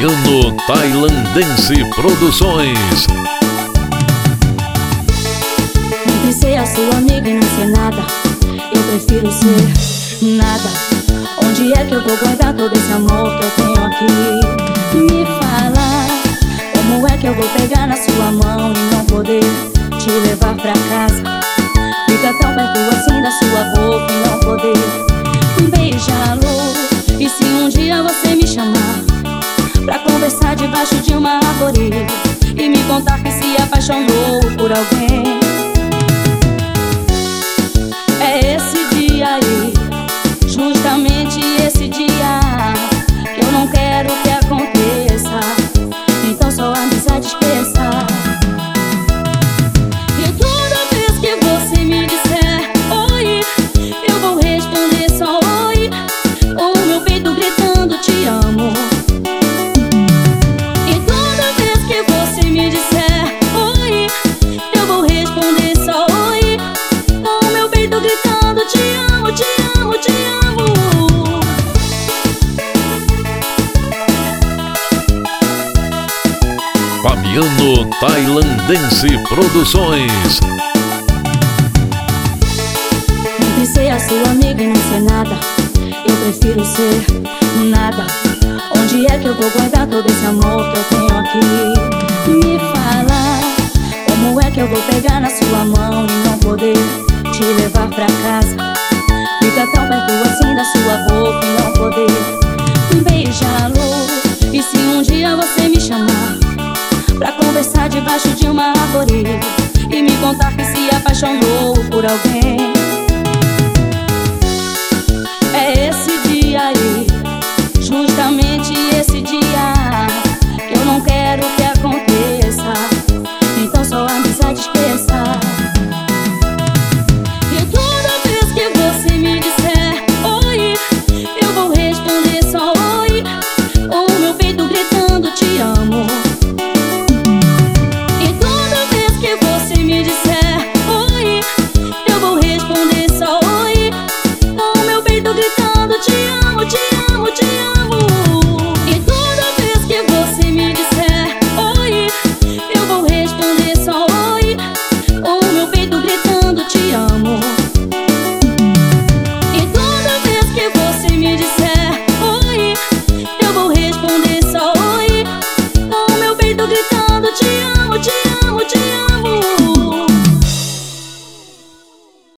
Fabiano Tailandense Produções. Entre ser a sua amiga e não ser nada, eu prefiro ser nada. Onde é que eu vou guardar todo esse amor que eu tenho aqui? Me fala, como é que eu vou pegar na sua mão e não poder te levar pra casa? Fica tão perto assim da sua boca e não poder beijá-lo. E se um dia você me chamar pra conversar debaixo de uma árvore e me contar que se apaixonou por alguém, é esse dia aí, justamente esse dia, que eu não quero que aconteça. Então só a amizade esqueça. E toda vez que você me disser oi, eu vou responder só oi, o meu peito gritando te amo. E toda vez que você me disser oi, eu vou responder só oi, o meu peito gritando te amo, te amo, te amo. Fabiano Tailandense Produções. Entre ser a sua amiga e não ser nada, eu prefiro ser nada. Onde é que eu vou guardar todo esse amor que eu tenho aqui? Me fala, como é que eu vou pegar na sua mão e não poder te levar pra casa? Fica tão perto assim da sua boca e não poder beijá-lo. E se um dia você me chamar pra conversar debaixo de uma árvore e me contar que se apaixonou por alguém,